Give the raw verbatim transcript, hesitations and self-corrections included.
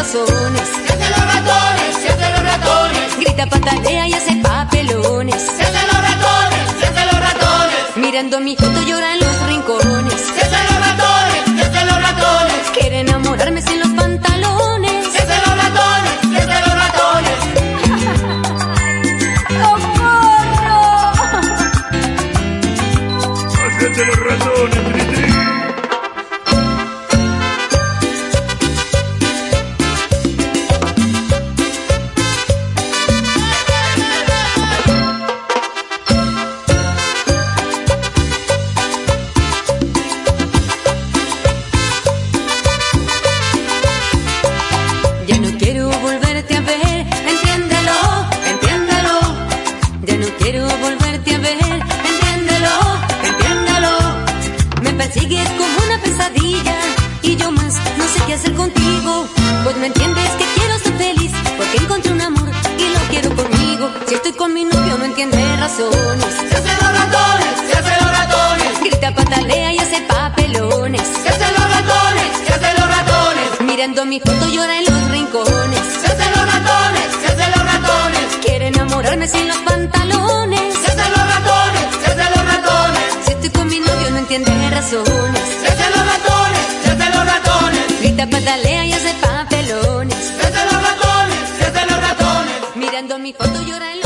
razones. Se hace los ratones, se hace los ratones. Grita, patalea y hace papelones. Se hace los ratones, se hace los ratones. Mirando mi foto llora en los rincones. Se hace los ratones, se hace los ratones. Quiere enamorarme sin los pantalones. Se hace los ratones, se hace los ratones. ¡Socorro! Hacete los ratones, Tri Tri. Ya no quiero volverte a ver, entiéndelo, entiéndelo. Ya no quiero volverte a ver, entiéndelo, entiéndelo. Me persigues como una pesadilla y yo más no sé qué hacer contigo. Pues me entiendes que quiero ser feliz porque encontré un amor y lo quiero conmigo. Si estoy con mi novio no entiende razones. Se hace los ratones, se hace los ratones. Grita, patalea y hace papelones. Se hace los ratones, se hace los ratones. Mirando mi foto llora en los rincones. Se hace los ratones, se hace los ratones. Quiere enamorarme sin los pantalones. Se hace los ratones, se hace los ratones. Si estoy con mi novio no entiende razones. Se hace los ratones, se hace los ratones. Grita, patalea y hace papelones. Se hace los ratones, se hace los ratones. Mirando mi foto llora en los